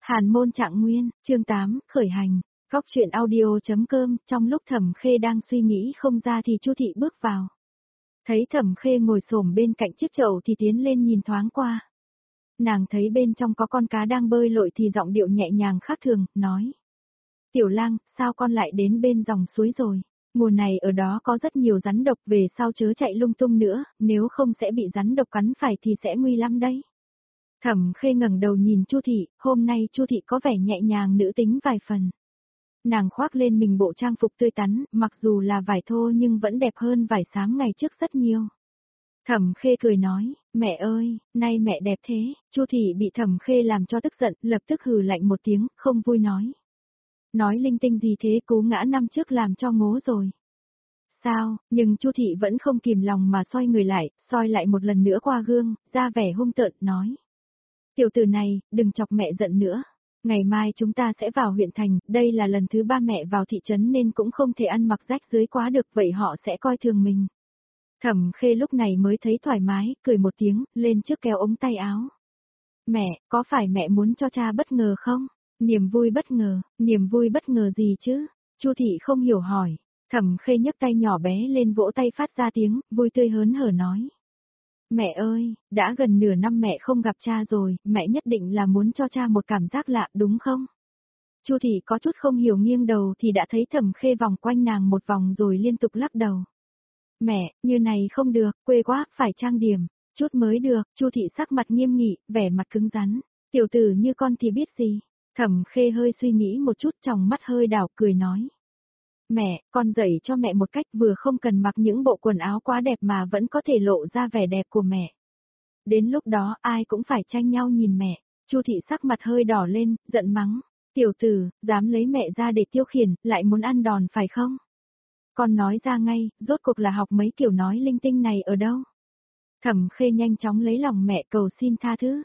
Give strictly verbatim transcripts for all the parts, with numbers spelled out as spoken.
Hàn môn trạng nguyên, chương tám, khởi hành. Góc truyện audio.com, trong lúc Thẩm Khê đang suy nghĩ không ra thì Chu Thị bước vào. Thấy Thẩm Khê ngồi xổm bên cạnh chiếc chậu thì tiến lên nhìn thoáng qua. Nàng thấy bên trong có con cá đang bơi lội thì giọng điệu nhẹ nhàng khác thường, nói. Tiểu lang, sao con lại đến bên dòng suối rồi? Mùa này ở đó có rất nhiều rắn độc, về sau chớ chạy lung tung nữa, nếu không sẽ bị rắn độc cắn phải thì sẽ nguy lắm đấy. Thẩm Khê ngẩng đầu nhìn Chu Thị, hôm nay Chu Thị có vẻ nhẹ nhàng nữ tính vài phần. Nàng khoác lên mình bộ trang phục tươi tắn, mặc dù là vải thô nhưng vẫn đẹp hơn vải xám ngày trước rất nhiều. Thẩm Khê cười nói, mẹ ơi, nay mẹ đẹp thế. Chu Thị bị Thẩm Khê làm cho tức giận, lập tức hừ lạnh một tiếng, không vui nói. Nói linh tinh gì thế, cú ngã năm trước làm cho ngố rồi. Sao, nhưng Chu Thị vẫn không kìm lòng mà xoay người lại, soi lại một lần nữa qua gương, ra vẻ hung tợn, nói. Tiểu tử này, đừng chọc mẹ giận nữa. Ngày mai chúng ta sẽ vào huyện thành, đây là lần thứ ba mẹ vào thị trấn nên cũng không thể ăn mặc rách rưới quá được, vậy họ sẽ coi thường mình. Thẩm Khê lúc này mới thấy thoải mái, cười một tiếng, lên trước kéo ống tay áo. Mẹ, có phải mẹ muốn cho cha bất ngờ không? Niềm vui bất ngờ, niềm vui bất ngờ gì chứ? Chu Thị không hiểu hỏi. Thẩm Khê nhấc tay nhỏ bé lên vỗ tay phát ra tiếng, vui tươi hớn hở nói. Mẹ ơi, đã gần nửa năm mẹ không gặp cha rồi, mẹ nhất định là muốn cho cha một cảm giác lạ đúng không? Chu Thị có chút không hiểu nghiêng đầu thì đã thấy Thẩm Khê vòng quanh nàng một vòng rồi liên tục lắc đầu. Mẹ, như này không được, quê quá, phải trang điểm, chút mới được. Chu Thị sắc mặt nghiêm nghị, vẻ mặt cứng rắn. Tiểu tử như con thì biết gì? Thẩm Khê hơi suy nghĩ một chút, trong mắt hơi đảo, cười nói. Mẹ, con dạy cho mẹ một cách, vừa không cần mặc những bộ quần áo quá đẹp mà vẫn có thể lộ ra vẻ đẹp của mẹ. Đến lúc đó ai cũng phải tranh nhau nhìn mẹ. Chu Thị sắc mặt hơi đỏ lên, giận mắng. Tiểu tử, dám lấy mẹ ra để tiêu khiển, lại muốn ăn đòn phải không? Con nói ra ngay, rốt cuộc là học mấy kiểu nói linh tinh này ở đâu? Thẩm Khê nhanh chóng lấy lòng mẹ cầu xin tha thứ.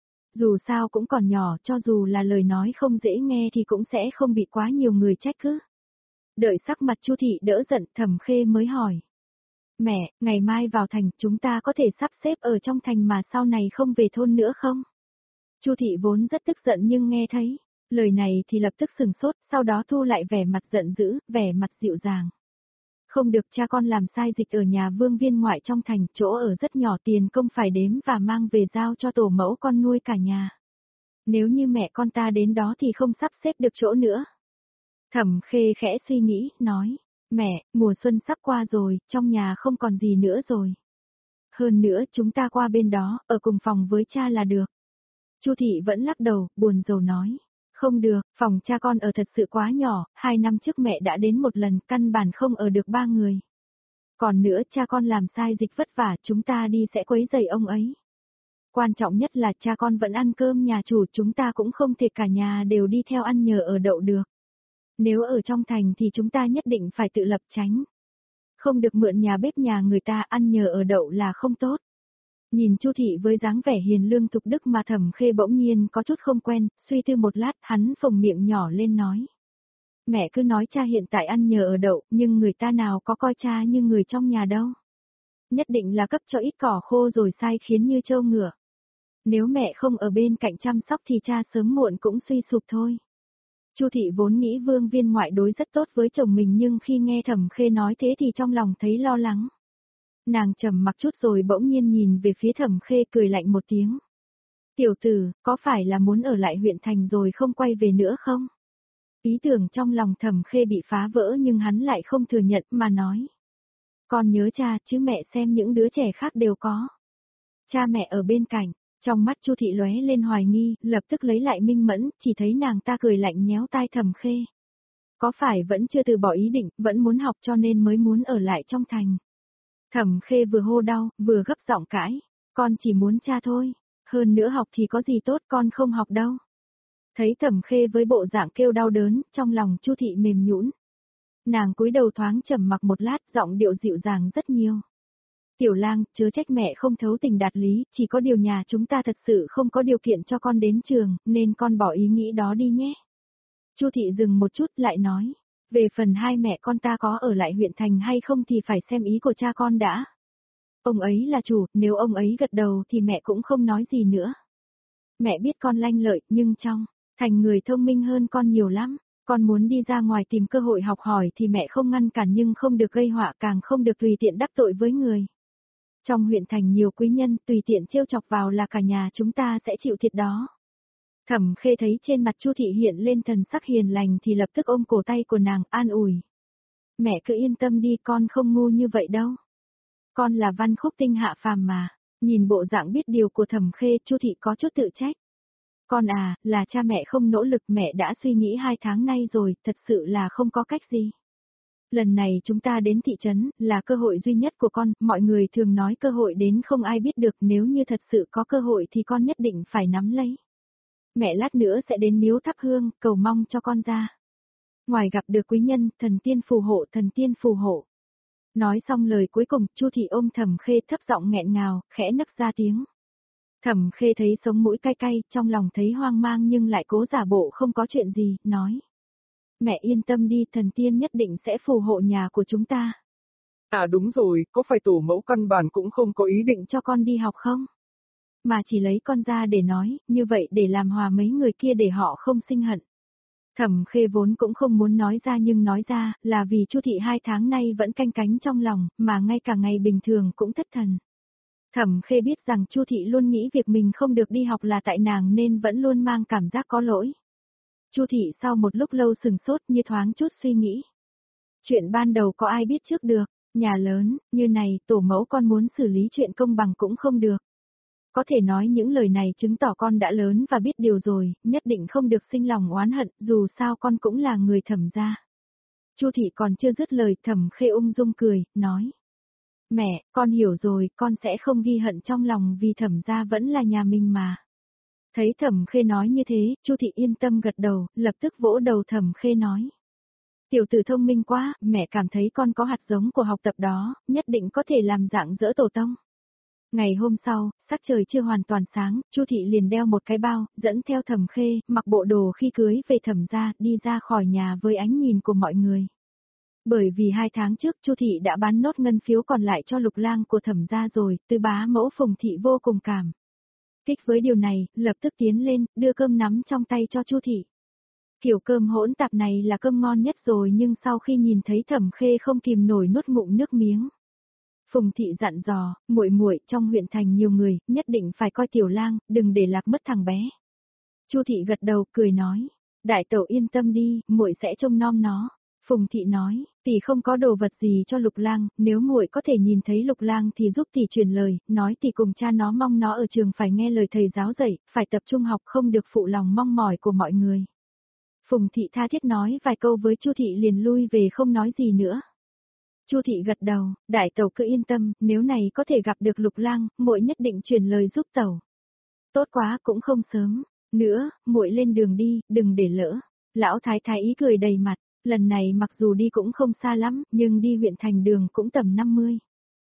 Dù sao cũng còn nhỏ, cho dù là lời nói không dễ nghe thì cũng sẽ không bị quá nhiều người trách cứ. Đợi sắc mặt Chu Thị đỡ giận, Thẩm Khê mới hỏi. Mẹ, ngày mai vào thành, chúng ta có thể sắp xếp ở trong thành mà sau này không về thôn nữa không? Chu Thị vốn rất tức giận nhưng nghe thấy lời này thì lập tức sừng sốt, sau đó thu lại vẻ mặt giận dữ, vẻ mặt dịu dàng. Không được, cha con làm sai dịch ở nhà Vương Viên ngoại trong thành, chỗ ở rất nhỏ, tiền công phải đếm và mang về giao cho tổ mẫu con nuôi cả nhà. Nếu như mẹ con ta đến đó thì không sắp xếp được chỗ nữa. Thẩm Khê khẽ suy nghĩ, nói, mẹ, mùa xuân sắp qua rồi, trong nhà không còn gì nữa rồi. Hơn nữa chúng ta qua bên đó, ở cùng phòng với cha là được. Chu Thị vẫn lắc đầu, buồn rầu nói. Không được, phòng cha con ở thật sự quá nhỏ, hai năm trước mẹ đã đến một lần, căn bản không ở được ba người. Còn nữa cha con làm sai dịch vất vả, chúng ta đi sẽ quấy rầy ông ấy. Quan trọng nhất là cha con vẫn ăn cơm nhà chủ, chúng ta cũng không thể cả nhà đều đi theo ăn nhờ ở đậu được. Nếu ở trong thành thì chúng ta nhất định phải tự lập tránh. Không được mượn nhà bếp nhà người ta, ăn nhờ ở đậu là không tốt. Nhìn Chu Thị với dáng vẻ hiền lương thục đức mà Thẩm Khê bỗng nhiên có chút không quen, suy tư một lát, hắn phồng miệng nhỏ lên nói. Mẹ cứ nói cha hiện tại ăn nhờ ở đậu, nhưng người ta nào có coi cha như người trong nhà đâu. Nhất định là cấp cho ít cỏ khô rồi sai khiến như trâu ngựa. Nếu mẹ không ở bên cạnh chăm sóc thì cha sớm muộn cũng suy sụp thôi. Chu Thị vốn nghĩ Vương Viên ngoại đối rất tốt với chồng mình, nhưng khi nghe Thẩm Khê nói thế thì trong lòng thấy lo lắng. Nàng trầm mặc chút rồi bỗng nhiên nhìn về phía Thẩm Khê, cười lạnh một tiếng. Tiểu tử, có phải là muốn ở lại huyện thành rồi không quay về nữa không? Ý tưởng trong lòng Thẩm Khê bị phá vỡ nhưng hắn lại không thừa nhận mà nói. Con nhớ cha chứ mẹ xem những đứa trẻ khác đều có. Cha mẹ ở bên cạnh, trong mắt Chu Thị lóe lên hoài nghi, lập tức lấy lại minh mẫn, chỉ thấy nàng ta cười lạnh nhéo tai Thẩm Khê. Có phải vẫn chưa từ bỏ ý định, vẫn muốn học cho nên mới muốn ở lại trong thành? Thẩm Khê vừa hô đau, vừa gấp giọng cãi, con chỉ muốn cha thôi, hơn nữa học thì có gì tốt, con không học đâu. Thấy Thẩm Khê với bộ dạng kêu đau đớn, trong lòng Chu Thị mềm nhũn. Nàng cúi đầu thoáng trầm mặc một lát, giọng điệu dịu dàng rất nhiều. Tiểu lang, chớ trách mẹ không thấu tình đạt lý, chỉ có điều nhà chúng ta thật sự không có điều kiện cho con đến trường, nên con bỏ ý nghĩ đó đi nhé. Chu Thị dừng một chút lại nói. Về phần hai mẹ con ta có ở lại huyện thành hay không thì phải xem ý của cha con đã. Ông ấy là chủ, nếu ông ấy gật đầu thì mẹ cũng không nói gì nữa. Mẹ biết con lanh lợi, nhưng trong Thành người thông minh hơn con nhiều lắm, con muốn đi ra ngoài tìm cơ hội học hỏi thì mẹ không ngăn cản nhưng không được gây họa càng không được tùy tiện đắc tội với người. Trong huyện thành nhiều quý nhân tùy tiện trêu chọc vào là cả nhà chúng ta sẽ chịu thiệt đó. Thẩm Khê thấy trên mặt Chu Thị hiện lên thần sắc hiền lành thì lập tức ôm cổ tay của nàng an ủi. Mẹ cứ yên tâm đi con không ngu như vậy đâu. Con là văn khúc tinh hạ phàm mà, nhìn bộ dạng biết điều của Thẩm Khê Chu Thị có chút tự trách. Con à, là cha mẹ không nỗ lực mẹ đã suy nghĩ hai tháng nay rồi, thật sự là không có cách gì. Lần này chúng ta đến thị trấn, là cơ hội duy nhất của con, mọi người thường nói cơ hội đến không ai biết được nếu như thật sự có cơ hội thì con nhất định phải nắm lấy. Mẹ lát nữa sẽ đến miếu thắp hương, cầu mong cho con ra. Ngoài gặp được quý nhân, thần tiên phù hộ, thần tiên phù hộ. Nói xong lời cuối cùng, Chu Thị ôm Thẩm Khê thấp giọng nghẹn ngào, khẽ nấc ra tiếng. Thẩm Khê thấy sống mũi cay cay, trong lòng thấy hoang mang nhưng lại cố giả bộ không có chuyện gì, nói. Mẹ yên tâm đi, thần tiên nhất định sẽ phù hộ nhà của chúng ta. À đúng rồi, có phải tổ mẫu căn bản cũng không có ý định cho con đi học không? Mà chỉ lấy con ra để nói, như vậy để làm hòa mấy người kia để họ không sinh hận. Thẩm Khê vốn cũng không muốn nói ra nhưng nói ra, là vì Chu Thị hai tháng nay vẫn canh cánh trong lòng, mà ngay cả ngày bình thường cũng thất thần. Thẩm Khê biết rằng Chu Thị luôn nghĩ việc mình không được đi học là tại nàng nên vẫn luôn mang cảm giác có lỗi. Chu Thị sau một lúc lâu sừng sốt như thoáng chút suy nghĩ. Chuyện ban đầu có ai biết trước được, nhà lớn, như này, tổ mẫu con muốn xử lý chuyện công bằng cũng không được. Có thể nói những lời này chứng tỏ con đã lớn và biết điều rồi, nhất định không được sinh lòng oán hận, dù sao con cũng là người Thẩm gia. Chu Thị còn chưa dứt lời, Thẩm Khê ung dung cười, nói. Mẹ, con hiểu rồi, con sẽ không ghi hận trong lòng vì Thẩm gia vẫn là nhà mình mà. Thấy Thẩm Khê nói như thế, Chu Thị yên tâm gật đầu, lập tức vỗ đầu Thẩm Khê nói. Tiểu tử thông minh quá, mẹ cảm thấy con có hạt giống của học tập đó, nhất định có thể làm dạng dỡ tổ tông. Ngày hôm sau, sắc trời chưa hoàn toàn sáng, Chu Thị liền đeo một cái bao, dẫn theo Thẩm Khê, mặc bộ đồ khi cưới về Thẩm gia, đi ra khỏi nhà với ánh nhìn của mọi người. Bởi vì hai tháng trước Chu Thị đã bán nốt ngân phiếu còn lại cho Lục Lang của Thẩm gia rồi, Tư bá mẫu Phùng Thị vô cùng cảm kích với điều này, lập tức tiến lên, đưa cơm nắm trong tay cho Chu Thị. Kiểu cơm hỗn tạp này là cơm ngon nhất rồi nhưng sau khi nhìn thấy Thẩm Khê không kìm nổi nuốt ngụm nước miếng. Phùng Thị dặn dò, muội muội trong huyện thành nhiều người, nhất định phải coi Tiểu Lang, đừng để lạc mất thằng bé. Chu Thị gật đầu, cười nói, đại tẩu yên tâm đi, muội sẽ trông nom nó. Phùng Thị nói, tỷ không có đồ vật gì cho Lục Lang, nếu muội có thể nhìn thấy Lục Lang thì giúp tỷ truyền lời, nói tỷ cùng cha nó mong nó ở trường phải nghe lời thầy giáo dạy, phải tập trung học không được phụ lòng mong mỏi của mọi người. Phùng Thị tha thiết nói vài câu với Chu Thị liền lui về không nói gì nữa. Chu Thị gật đầu, đại tẩu cứ yên tâm, nếu này có thể gặp được Lục Lang, muội nhất định truyền lời giúp tẩu. Tốt quá cũng không sớm, nữa, muội lên đường đi, đừng để lỡ. Lão thái thái ý cười đầy mặt, lần này mặc dù đi cũng không xa lắm, nhưng đi huyện thành đường cũng tầm năm mươi.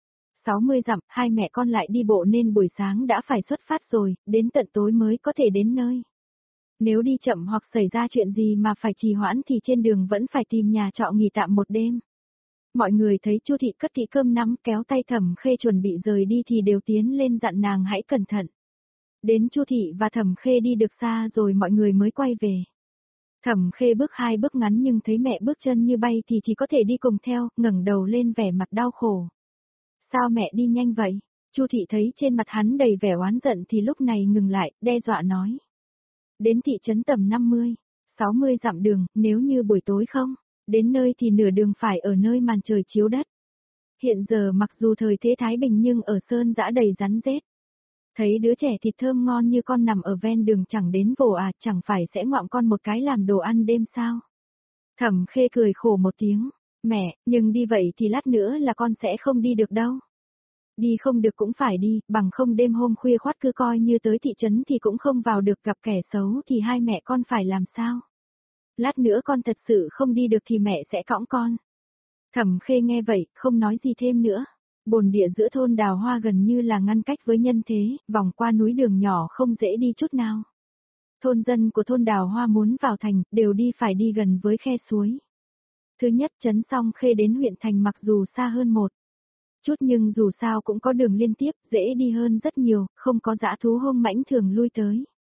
sáu mươi dặm, hai mẹ con lại đi bộ nên buổi sáng đã phải xuất phát rồi, đến tận tối mới có thể đến nơi. Nếu đi chậm hoặc xảy ra chuyện gì mà phải trì hoãn thì trên đường vẫn phải tìm nhà trọ nghỉ tạm một đêm. Mọi người thấy Chu Thị cất kỹ cơm nắm kéo tay Thẩm Khê chuẩn bị rời đi thì đều tiến lên dặn nàng hãy cẩn thận. Đến Chu Thị và Thẩm Khê đi được xa rồi mọi người mới quay về. Thẩm Khê bước hai bước ngắn nhưng thấy mẹ bước chân như bay thì chỉ có thể đi cùng theo, ngẩng đầu lên vẻ mặt đau khổ. Sao mẹ đi nhanh vậy? Chu Thị thấy trên mặt hắn đầy vẻ oán giận thì lúc này ngừng lại, đe dọa nói. Đến thị trấn tầm năm mươi, sáu mươi dặm đường, nếu như buổi tối không, đến nơi thì nửa đường phải ở nơi màn trời chiếu đất. Hiện giờ mặc dù thời thế thái bình nhưng ở sơn dã đầy rắn rết. Thấy đứa trẻ thịt thơm ngon như con nằm ở ven đường chẳng đến vồ à, chẳng phải sẽ ngoạm con một cái làm đồ ăn đêm sao? Thẩm Khê cười khổ một tiếng, mẹ, nhưng đi vậy thì lát nữa là con sẽ không đi được đâu. Đi không được cũng phải đi, bằng không đêm hôm khuya khoắt cứ coi như tới thị trấn thì cũng không vào được, gặp kẻ xấu thì hai mẹ con phải làm sao? Lát nữa con thật sự không đi được thì mẹ sẽ cõng con. Thẩm Khê nghe vậy, không nói gì thêm nữa. Bồn địa giữa thôn Đào Hoa gần như là ngăn cách với nhân thế, vòng qua núi đường nhỏ không dễ đi chút nào. Thôn dân của thôn Đào Hoa muốn vào thành, đều đi phải đi gần với khe suối. Thứ nhất trấn Song Khê đến huyện thành mặc dù xa hơn một chút nhưng dù sao cũng có đường liên tiếp, dễ đi hơn rất nhiều, không có dã thú hung mãnh thường lui tới.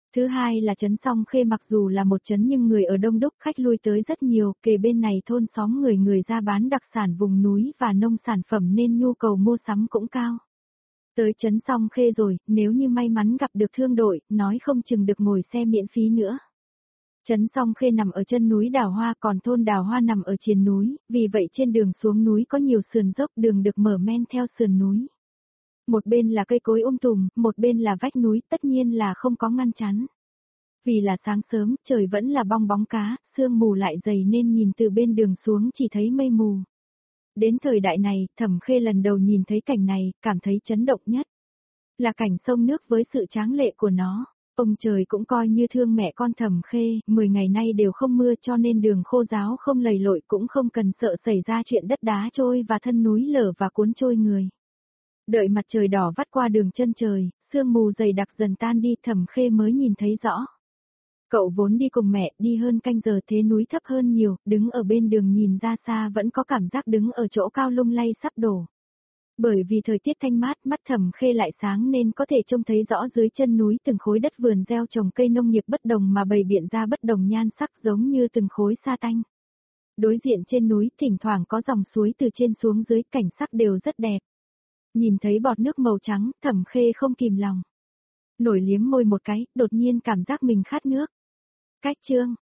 Thứ hai là trấn Song Khê mặc dù là một trấn nhưng người ở đông đúc, khách lui tới rất nhiều, kề bên này thôn xóm người người ra bán đặc sản vùng núi và nông sản phẩm nên nhu cầu mua sắm cũng cao. Tới trấn Song Khê rồi, nếu như may mắn gặp được thương đội, nói không chừng được ngồi xe miễn phí nữa. Trấn Song Khê nằm ở chân núi Đào Hoa, còn thôn Đào Hoa nằm ở triền núi, vì vậy trên đường xuống núi có nhiều sườn dốc, đường được mở men theo sườn núi. Một bên là cây cối um tùm, một bên là vách núi, tất nhiên là không có ngăn chắn. Vì là sáng sớm, trời vẫn là bong bóng cá, sương mù lại dày nên nhìn từ bên đường xuống chỉ thấy mây mù. Đến thời đại này, Thẩm Khê lần đầu nhìn thấy cảnh này, cảm thấy chấn động nhất. Là cảnh sông nước với sự tráng lệ của nó. Ông trời cũng coi như thương mẹ con Thẩm Khê, mười ngày nay đều không mưa cho nên đường khô ráo không lầy lội cũng không cần sợ xảy ra chuyện đất đá trôi và thân núi lở và cuốn trôi người. Đợi mặt trời đỏ vắt qua đường chân trời, sương mù dày đặc dần tan đi, Thẩm Khê mới nhìn thấy rõ. Cậu vốn đi cùng mẹ, đi hơn canh giờ thế núi thấp hơn nhiều, đứng ở bên đường nhìn ra xa vẫn có cảm giác đứng ở chỗ cao lung lay sắp đổ. Bởi vì thời tiết thanh mát, mắt Thẩm Khê lại sáng nên có thể trông thấy rõ dưới chân núi từng khối đất vườn gieo trồng cây nông nghiệp bất đồng mà bày biện ra bất đồng nhan sắc giống như từng khối sa tanh. Đối diện trên núi, thỉnh thoảng có dòng suối từ trên xuống dưới, cảnh sắc đều rất đẹp. Nhìn thấy bọt nước màu trắng, Thẩm Khê không kìm lòng nổi liếm môi một cái, đột nhiên cảm giác mình khát nước. Cách chương